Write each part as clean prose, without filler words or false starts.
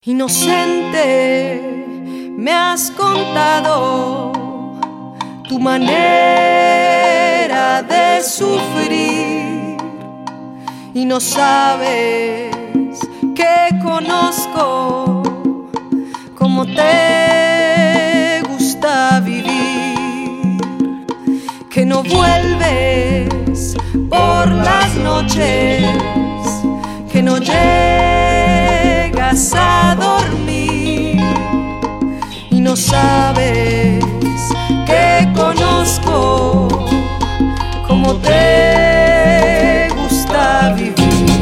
Inocente, me has contado tu manera de sufrir y no sabes que conozco cómo te gusta vivir, que no vuelves por las noches, que no llegas a dormir y no sabes que conozco cómo te gusta vivir.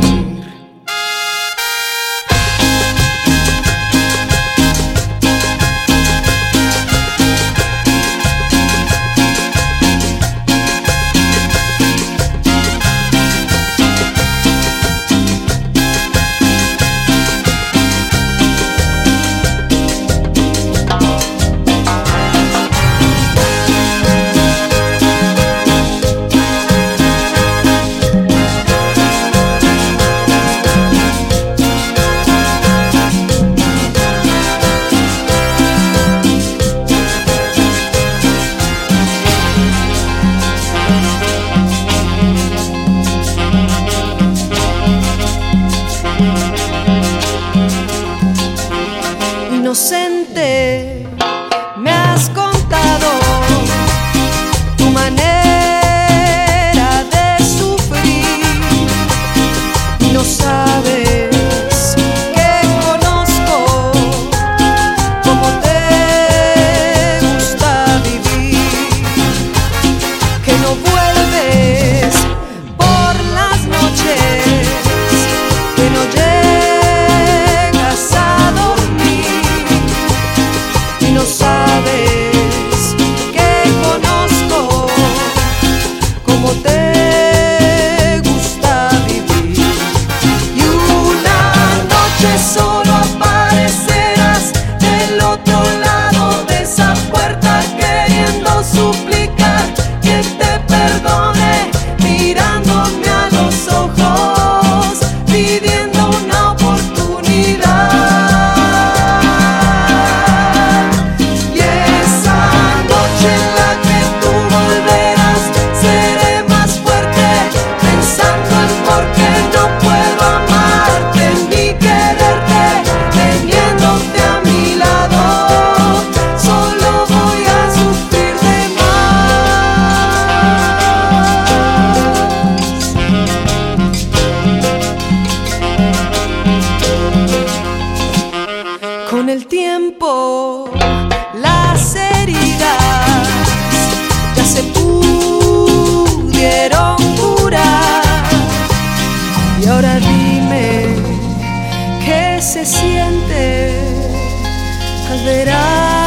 Inocente, me has contado tu manera de sufrir y no sabes que conozco cómo te gusta vivir, que no vuelves por las noches, que no llegas a dormir y no sabes que conozco cómo te gusta vivir. Y una noche solo aparecerás del otro lado de esa puerta, queriendo suplicar que te perdone, mirándome a los ojos, pidiendo una oportunidad. Con el tiempo las heridas ya se pudieron curar y ahora dime qué se siente al ver a